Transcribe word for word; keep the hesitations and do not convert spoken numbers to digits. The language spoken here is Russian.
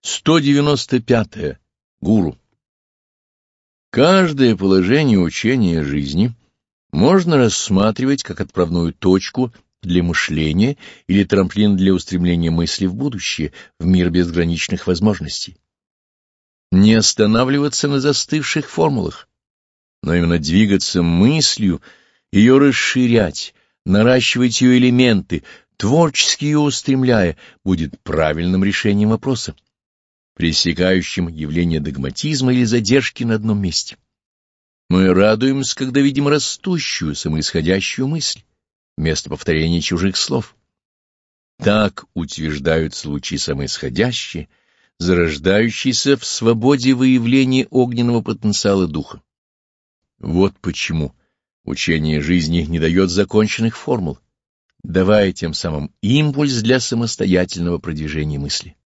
сто девяносто пятое. Гуру. Каждое положение учения жизни можно рассматривать как отправную точку для мышления или трамплин для устремления мысли в будущее, в мир безграничных возможностей. Не останавливаться на застывших формулах, но именно двигаться мыслью, ее расширять, наращивать ее элементы, творчески ее устремляя, будет правильным решением вопроса, пресекающим явление догматизма или задержки на одном месте. Мы радуемся, когда видим растущую, самоисходящую мысль, вместо повторения чужих слов. Так утверждаются лучи самоисходящие, зарождающиеся в свободе выявления огненного потенциала духа. Вот почему учение жизни не дает законченных формул, давая тем самым импульс для самостоятельного продвижения мысли.